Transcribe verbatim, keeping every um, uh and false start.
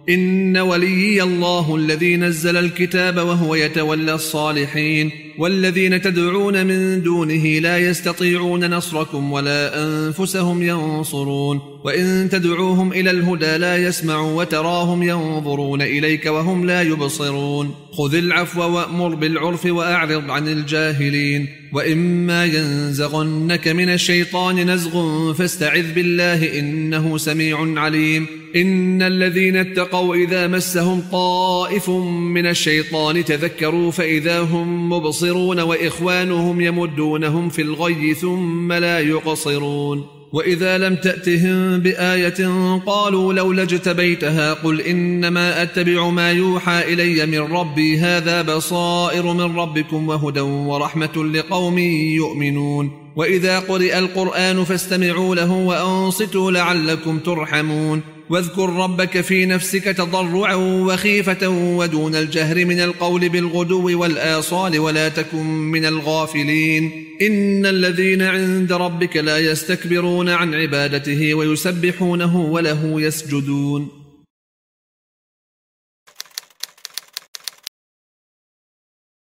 إن وليي الله الذي نزل الكتاب وهو يتولى الصالحين والذين تدعون من دونه لا يستطيعون نصركم ولا أنفسهم ينصرون وإن تدعوهم إلى الهدى لا يسمعوا وتراهم ينظرون إليك وهم لا يبصرون خذ العفو وأمر بالعرف وأعرض عن الجاهلين وإما ينزغنك من الشيطان نزغ فاستعذ بالله إنه سميع عليم إن الذين اتقوا إذا مسهم طائف من الشيطان تذكروا فإذا هم مبصرون وإخوانهم يمدونهم في الغي ثم لا يقصرون وإذا لم تأتهم بآية قالوا لولا اجتبيتها قل إنما أتبع ما يوحى إلي من ربي هذا بصائر من ربكم وهدى ورحمة لقوم يؤمنون وإذا قرئ القرآن فاستمعوا له وأنصتوا لعلكم ترحمون واذكر ربك في نفسك تضرعا وخيفة ودون الجهر من القول بالغدو والآصال ولا تكن من الغافلين إن الذين عند ربك لا يستكبرون عن عبادته ويسبحونه وله يسجدون